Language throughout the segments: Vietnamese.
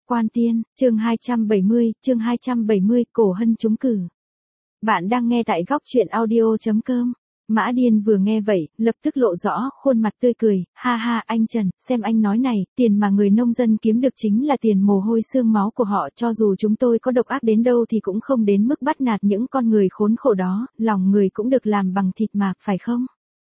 Quan Tiên, chương 270, Cổ Hân trúng cử. Bạn đang nghe tại góc truyện audio.com. Mã Điên vừa nghe vậy, lập tức lộ rõ khuôn mặt tươi cười, ha ha anh Trần, xem anh nói này, tiền mà người nông dân kiếm được chính là tiền mồ hôi xương máu của họ, cho dù chúng tôi có độc ác đến đâu thì cũng không đến mức bắt nạt những con người khốn khổ đó, lòng người cũng được làm bằng thịt mà, phải không?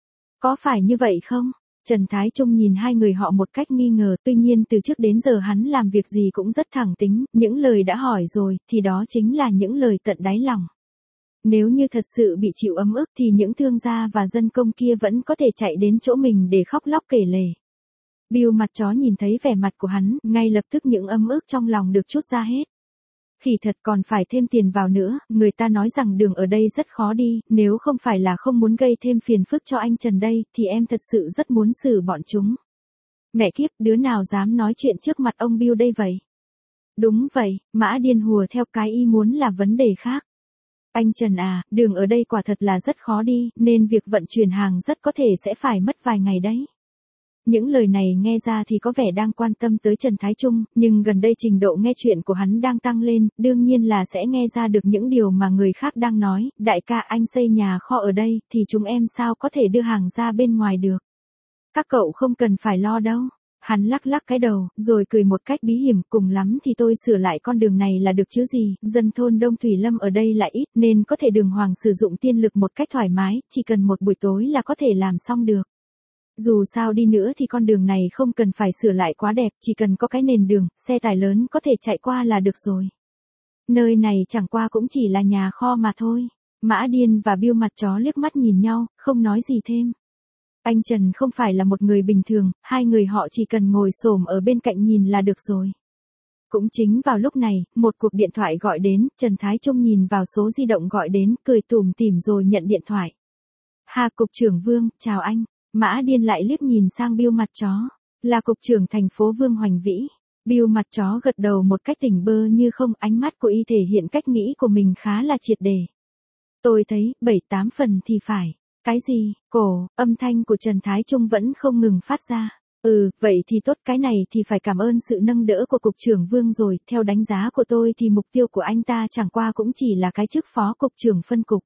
Có phải như vậy không? Trần Thái Trung nhìn hai người họ một cách nghi ngờ, tuy nhiên từ trước đến giờ hắn làm việc gì cũng rất thẳng tính, những lời đã hỏi rồi, thì đó chính là những lời tận đáy lòng. Nếu như thật sự bị chịu ấm ức thì những thương gia và dân công kia vẫn có thể chạy đến chỗ mình để khóc lóc kể lể. Bill mặt chó nhìn thấy vẻ mặt của hắn, ngay lập tức những ấm ức trong lòng được trút ra hết. Khỉ thật còn phải thêm tiền vào nữa, người ta nói rằng đường ở đây rất khó đi, nếu không phải là không muốn gây thêm phiền phức cho anh Trần đây, thì em thật sự rất muốn xử bọn chúng. Mẹ kiếp, đứa nào dám nói chuyện trước mặt ông Bill đây vậy? Đúng vậy, Mã Điên hùa theo cái ý muốn là vấn đề khác. Anh Trần à, đường ở đây quả thật là rất khó đi, nên việc vận chuyển hàng rất có thể sẽ phải mất vài ngày đấy. Những lời này nghe ra thì có vẻ đang quan tâm tới Trần Thái Trung, nhưng gần đây trình độ nghe chuyện của hắn đang tăng lên, đương nhiên là sẽ nghe ra được những điều mà người khác đang nói. Đại ca, anh xây nhà kho ở đây, thì chúng em sao có thể đưa hàng ra bên ngoài được? Các cậu không cần phải lo đâu. Hắn lắc lắc cái đầu, rồi cười một cách bí hiểm, cùng lắm thì tôi sửa lại con đường này là được chứ gì, dân thôn Đông Thủy Lâm ở đây lại ít, nên có thể đường hoàng sử dụng tiên lực một cách thoải mái, chỉ cần một buổi tối là có thể làm xong được. Dù sao đi nữa thì con đường này không cần phải sửa lại quá đẹp, chỉ cần có cái nền đường, xe tải lớn có thể chạy qua là được rồi. Nơi này chẳng qua cũng chỉ là nhà kho mà thôi. Mã Điên và Bill mặt chó liếc mắt nhìn nhau, không nói gì thêm. Anh Trần không phải là một người bình thường, hai người họ chỉ cần ngồi xổm ở bên cạnh nhìn là được rồi. Cũng chính vào lúc này, một cuộc điện thoại gọi đến, Trần Thái Trung nhìn vào số di động gọi đến, cười tủm tỉm rồi nhận điện thoại. Hà Cục trưởng Vương, chào anh. Mã Điên lại liếc nhìn sang Bill mặt chó, là Cục trưởng thành phố Vương Hoành Vĩ. Bill mặt chó gật đầu một cách tỉnh bơ như không, ánh mắt của y thể hiện cách nghĩ của mình khá là triệt để. Tôi thấy, 7-8 phần thì phải. Cái gì, âm thanh của Trần Thái Trung vẫn không ngừng phát ra. Vậy thì tốt, cái này thì phải cảm ơn sự nâng đỡ của Cục trưởng Vương rồi, theo đánh giá của tôi thì mục tiêu của anh ta chẳng qua cũng chỉ là cái chức phó cục trưởng phân cục.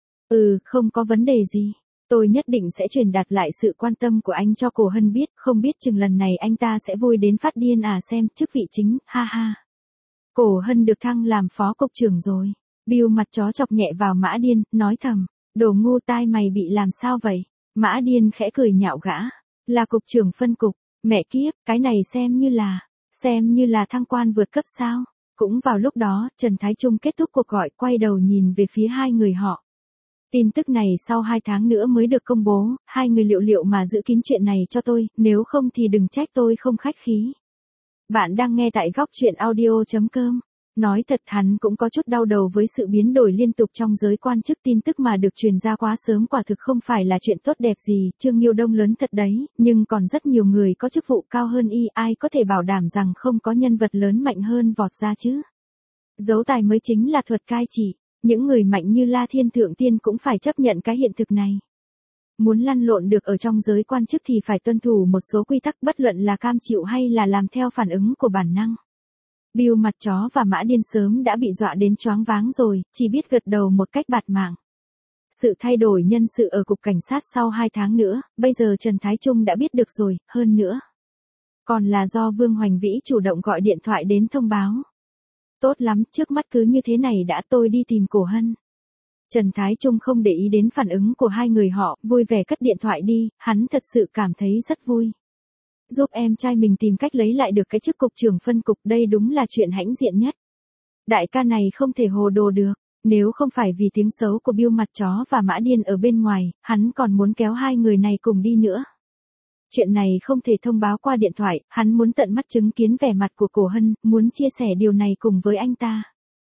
Không có vấn đề gì. Tôi nhất định sẽ truyền đạt lại sự quan tâm của anh cho Cổ Hân biết, không biết chừng lần này anh ta sẽ vui đến phát điên à, xem chức vị chính, ha ha. Cổ Hân được thăng làm phó cục trưởng rồi. Bill mặt chó chọc nhẹ vào Mã Điên, nói thầm, đồ ngu, tai mày bị làm sao vậy? Mã Điên khẽ cười nhạo gã, là cục trưởng phân cục, mẹ kiếp, cái này xem như là thăng quan vượt cấp sao? Cũng vào lúc đó, Trần Thái Trung kết thúc cuộc gọi, quay đầu nhìn về phía hai người họ. Tin tức này sau 2 tháng nữa mới được công bố, hai người liệu mà giữ kín chuyện này cho tôi, nếu không thì đừng trách tôi không khách khí. Bạn đang nghe tại góc truyện audio.com. Nói thật, hắn cũng có chút đau đầu với sự biến đổi liên tục trong giới quan chức, tin tức mà được truyền ra quá sớm quả thực không phải là chuyện tốt đẹp gì, Trương Nhiêu Đông lớn thật đấy, nhưng còn rất nhiều người có chức vụ cao hơn y, ai có thể bảo đảm rằng không có nhân vật lớn mạnh hơn vọt ra chứ. Giấu tài mới chính là thuật cai trị, những người mạnh như La Thiên Thượng Tiên cũng phải chấp nhận cái hiện thực này. Muốn lăn lộn được ở trong giới quan chức thì phải tuân thủ một số quy tắc, bất luận là cam chịu hay là làm theo phản ứng của bản năng. Bill mặt chó và Mã Điên sớm đã bị dọa đến choáng váng rồi, chỉ biết gật đầu một cách bạt mạng. Sự thay đổi nhân sự ở cục cảnh sát sau 2 tháng nữa, bây giờ Trần Thái Trung đã biết được rồi, hơn nữa. Còn là do Vương Hoành Vĩ chủ động gọi điện thoại đến thông báo. Tốt lắm, trước mắt cứ như thế này đã, tôi đi tìm Cổ Hân. Trần Thái Trung không để ý đến phản ứng của hai người họ, vui vẻ cất điện thoại đi, hắn thật sự cảm thấy rất vui. Giúp em trai mình tìm cách lấy lại được cái chức cục trưởng phân cục, đây đúng là chuyện hãnh diện nhất. Đại ca này không thể hồ đồ được, nếu không phải vì tiếng xấu của Bill mặt chó và Mã Điên ở bên ngoài, hắn còn muốn kéo hai người này cùng đi nữa. Chuyện này không thể thông báo qua điện thoại, hắn muốn tận mắt chứng kiến vẻ mặt của Cổ Hân, muốn chia sẻ điều này cùng với anh ta.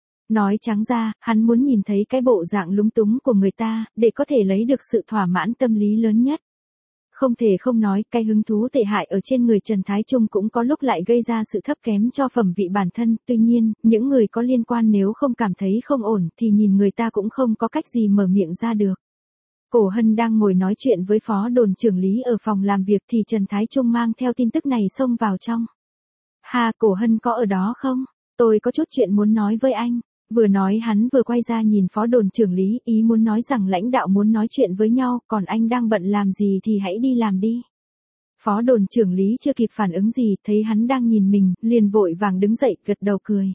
Nói trắng ra, hắn muốn nhìn thấy cái bộ dạng lúng túng của người ta, để có thể lấy được sự thỏa mãn tâm lý lớn nhất. Không thể không nói, cái hứng thú tệ hại ở trên người Trần Thái Trung cũng có lúc lại gây ra sự thấp kém cho phẩm vị bản thân, tuy nhiên, những người có liên quan nếu không cảm thấy không ổn thì nhìn người ta cũng không có cách gì mở miệng ra được. Cổ Hân đang ngồi nói chuyện với phó đồn trưởng Lý ở phòng làm việc thì Trần Thái Trung mang theo tin tức này xông vào trong. Ha, Cổ Hân có ở đó không? Tôi có chút chuyện muốn nói với anh. Vừa nói hắn vừa quay ra nhìn phó đồn trưởng Lý, ý muốn nói rằng lãnh đạo muốn nói chuyện với nhau, còn anh đang bận làm gì thì hãy đi làm đi. Phó đồn trưởng Lý chưa kịp phản ứng gì, thấy hắn đang nhìn mình, liền vội vàng đứng dậy, gật đầu cười.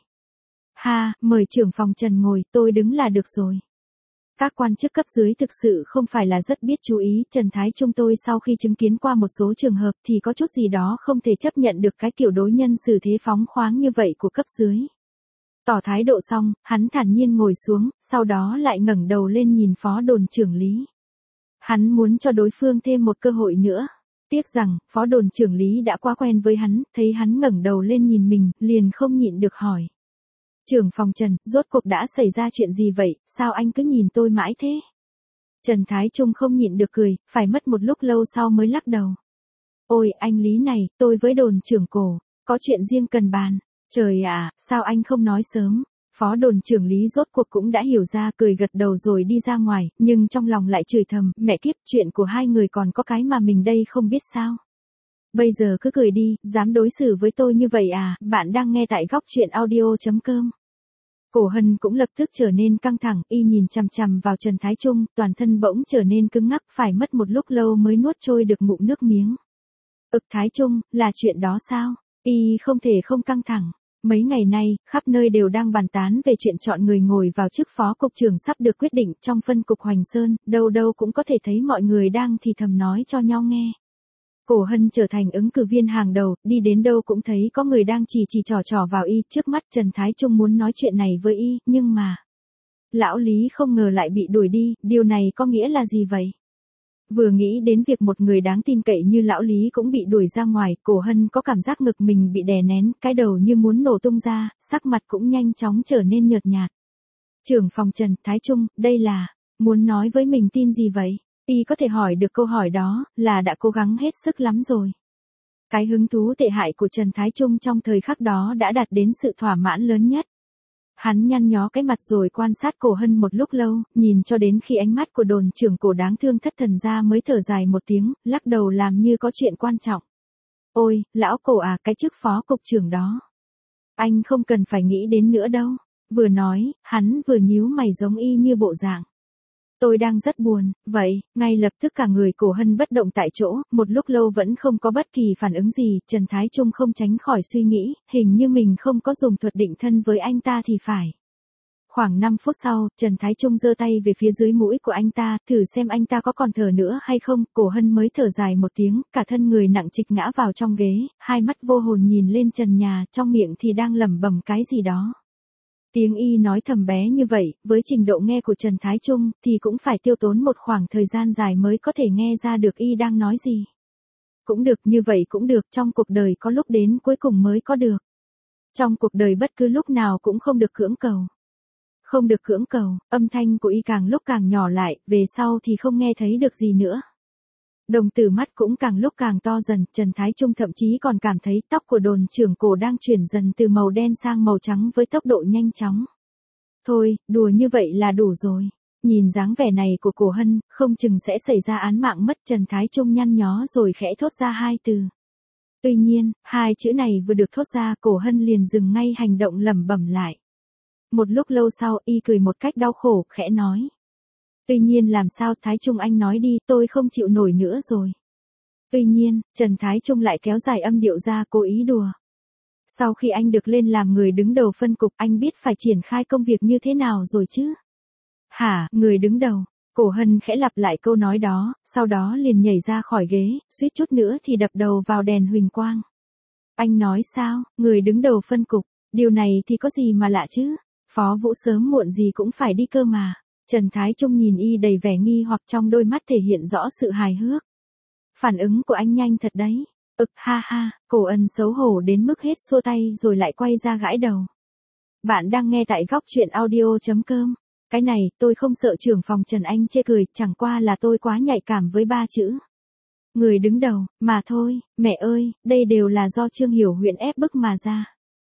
Ha, mời trưởng phòng Trần ngồi, tôi đứng là được rồi. Các quan chức cấp dưới thực sự không phải là rất biết chú ý, Trần Thái Trung tôi sau khi chứng kiến qua một số trường hợp thì có chút gì đó không thể chấp nhận được cái kiểu đối nhân xử thế phóng khoáng như vậy của cấp dưới. Tỏ thái độ xong, hắn thản nhiên ngồi xuống, sau đó lại ngẩng đầu lên nhìn phó đồn trưởng Lý. Hắn muốn cho đối phương thêm một cơ hội nữa. Tiếc rằng, phó đồn trưởng Lý đã quá quen với hắn, thấy hắn ngẩng đầu lên nhìn mình, liền không nhịn được hỏi. Trưởng phòng Trần, rốt cuộc đã xảy ra chuyện gì vậy, sao anh cứ nhìn tôi mãi thế? Trần Thái Trung không nhịn được cười, phải mất một lúc lâu sau mới lắc đầu. Ôi, anh Lý này, tôi với đồn trưởng Cổ, có chuyện riêng cần bàn. Trời ạ, sao anh không nói sớm? Phó đồn trưởng Lý rốt cuộc cũng đã hiểu ra, cười gật đầu rồi đi ra ngoài, nhưng trong lòng lại chửi thầm, mẹ kiếp, chuyện của hai người còn có cái mà mình đây không biết sao. Bây giờ cứ cười đi, dám đối xử với tôi như vậy à? Bạn đang nghe tại góc truyện audio.com. Cổ Hân cũng lập tức trở nên căng thẳng, y nhìn chằm chằm vào Trần Thái Trung, toàn thân bỗng trở nên cứng ngắc, phải mất một lúc lâu mới nuốt trôi được ngụm nước miếng. Thái Trung, là chuyện đó sao? Y không thể không căng thẳng. Mấy ngày nay, khắp nơi đều đang bàn tán về chuyện chọn người ngồi vào chức phó cục trưởng sắp được quyết định trong phân cục Hoành Sơn, đâu đâu cũng có thể thấy mọi người đang thì thầm nói cho nhau nghe. Cổ Hân trở thành ứng cử viên hàng đầu, đi đến đâu cũng thấy có người đang chỉ trò vào y, trước mắt Trần Thái Trung muốn nói chuyện này với y, nhưng mà... Lão Lý không ngờ lại bị đuổi đi, điều này có nghĩa là gì vậy? Vừa nghĩ đến việc một người đáng tin cậy như lão Lý cũng bị đuổi ra ngoài, Cổ Hân có cảm giác ngực mình bị đè nén, cái đầu như muốn nổ tung ra, sắc mặt cũng nhanh chóng trở nên nhợt nhạt. Trưởng phòng Trần, Thái Trung, đây là, muốn nói với mình tin gì vậy? Y có thể hỏi được câu hỏi đó, là đã cố gắng hết sức lắm rồi. Cái hứng thú tệ hại của Trần Thái Trung trong thời khắc đó đã đạt đến sự thỏa mãn lớn nhất. Hắn nhăn nhó cái mặt rồi quan sát Cổ Hân một lúc lâu, nhìn cho đến khi ánh mắt của đồn trưởng Cổ đáng thương thất thần ra mới thở dài một tiếng, lắc đầu làm như có chuyện quan trọng. Ôi, lão Cổ à, cái chức phó cục trưởng đó. Anh không cần phải nghĩ đến nữa đâu. Vừa nói, hắn vừa nhíu mày giống y như bộ dạng. Tôi đang rất buồn, vậy, ngay lập tức cả người Cổ Hân bất động tại chỗ, một lúc lâu vẫn không có bất kỳ phản ứng gì, Trần Thái Trung không tránh khỏi suy nghĩ, hình như mình không có dùng thuật định thân với anh ta thì phải. Khoảng 5 phút sau, Trần Thái Trung giơ tay về phía dưới mũi của anh ta, thử xem anh ta có còn thở nữa hay không, Cổ Hân mới thở dài một tiếng, cả thân người nặng trịch ngã vào trong ghế, hai mắt vô hồn nhìn lên trần nhà, trong miệng thì đang lẩm bẩm cái gì đó. Tiếng y nói thầm bé như vậy, với trình độ nghe của Trần Thái Trung, thì cũng phải tiêu tốn một khoảng thời gian dài mới có thể nghe ra được y đang nói gì. Cũng được, như vậy cũng được, trong cuộc đời có lúc đến cuối cùng mới có được. Trong cuộc đời bất cứ lúc nào cũng không được cưỡng cầu. Không được cưỡng cầu, âm thanh của y càng lúc càng nhỏ lại, về sau thì không nghe thấy được gì nữa. Đồng tử mắt cũng càng lúc càng to dần, Trần Thái Trung thậm chí còn cảm thấy tóc của đồn trưởng Cổ đang chuyển dần từ màu đen sang màu trắng với tốc độ nhanh chóng. Thôi, đùa như vậy là đủ rồi. Nhìn dáng vẻ này của Cổ Hân, không chừng sẽ xảy ra án mạng mất, Trần Thái Trung nhăn nhó rồi khẽ thốt ra hai từ. Tuy nhiên, hai chữ này vừa được thốt ra, Cổ Hân liền dừng ngay hành động lẩm bẩm lại. Một lúc lâu sau, y cười một cách đau khổ, khẽ nói. Tuy nhiên làm sao, Thái Trung anh nói đi, tôi không chịu nổi nữa rồi. Tuy nhiên, Trần Thái Trung lại kéo dài âm điệu ra, cố ý đùa. Sau khi anh được lên làm người đứng đầu phân cục, anh biết phải triển khai công việc như thế nào rồi chứ? Hả, người đứng đầu? Cổ Hân khẽ lặp lại câu nói đó, sau đó liền nhảy ra khỏi ghế, suýt chút nữa thì đập đầu vào đèn huỳnh quang. Anh nói sao, người đứng đầu phân cục, điều này thì có gì mà lạ chứ? Phó Vũ sớm muộn gì cũng phải đi cơ mà. Trần Thái Trung nhìn y đầy vẻ nghi hoặc, trong đôi mắt thể hiện rõ sự hài hước. Phản ứng của anh nhanh thật đấy. Ha ha, Cổ Ân xấu hổ đến mức hết xua tay rồi lại quay ra gãi đầu. Bạn đang nghe tại góc truyện audio.com. Cái này, tôi không sợ trưởng phòng Trần anh chê cười, chẳng qua là tôi quá nhạy cảm với ba chữ. Người đứng đầu, mà thôi, mẹ ơi, đây đều là do Trương Hiểu Huyễn ép bức mà ra.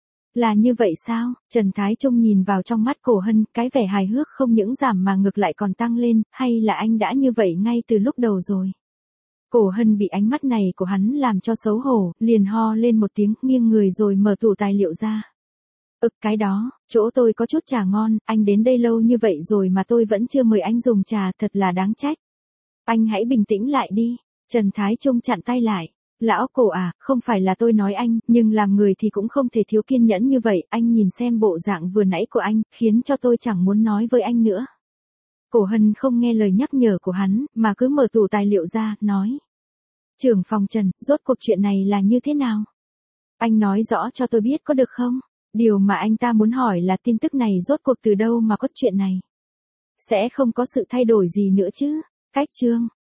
Là như vậy sao? Trần Thái Trung nhìn vào trong mắt Cổ Hân, cái vẻ hài hước không những giảm mà ngược lại còn tăng lên, hay là anh đã như vậy ngay từ lúc đầu rồi? Cổ Hân bị ánh mắt này của hắn làm cho xấu hổ, liền ho lên một tiếng, nghiêng người rồi mở tủ tài liệu ra. Cái đó, chỗ tôi có chút trà ngon, anh đến đây lâu như vậy rồi mà tôi vẫn chưa mời anh dùng trà, thật là đáng trách. Anh hãy bình tĩnh lại đi. Trần Thái Trung chặn tay lại. Lão Cổ à, không phải là tôi nói anh, nhưng làm người thì cũng không thể thiếu kiên nhẫn như vậy, anh nhìn xem bộ dạng vừa nãy của anh, khiến cho tôi chẳng muốn nói với anh nữa. Cổ Hân không nghe lời nhắc nhở của hắn, mà cứ mở tủ tài liệu ra, nói. Trưởng phòng Trần, rốt cuộc chuyện này là như thế nào? Anh nói rõ cho tôi biết có được không? Điều mà anh ta muốn hỏi là tin tức này rốt cuộc từ đâu mà có chuyện này? Sẽ không có sự thay đổi gì nữa chứ? Cách chương.